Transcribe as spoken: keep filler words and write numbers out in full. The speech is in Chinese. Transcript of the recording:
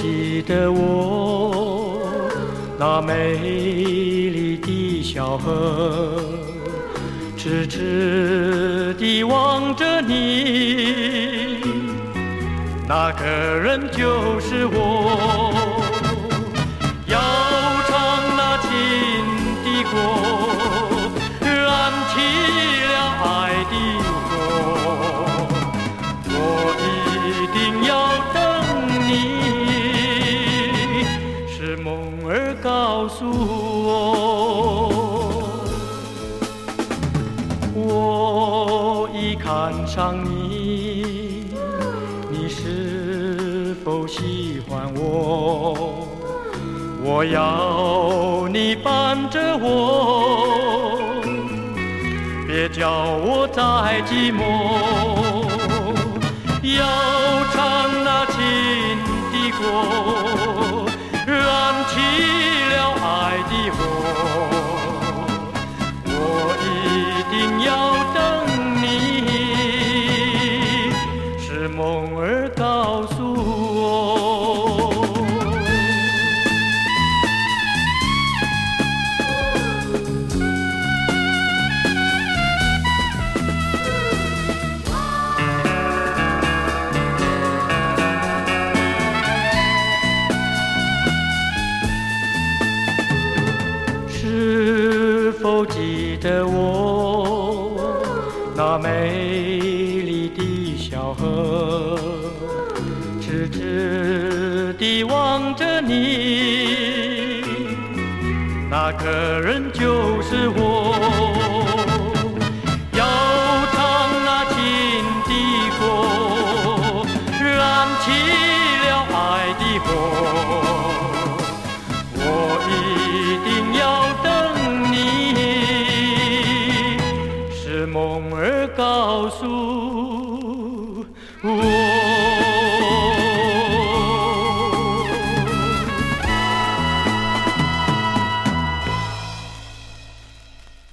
记得我那美丽的小河，痴痴地望着你，那个人就是我。要唱那情的歌，燃起了爱的火，我一定要等你，是梦儿告诉我。我已看上你，你是否喜欢我？我要你伴着我，别叫我再寂寞。要唱那情的歌，燃起了爱的火，我一定要等你，是梦儿告诉我。是否记得我那美丽的小河，痴痴地望着你，那个人就是我。要唱那情的歌，燃起了爱的火，我一定要等你，是梦儿告诉我。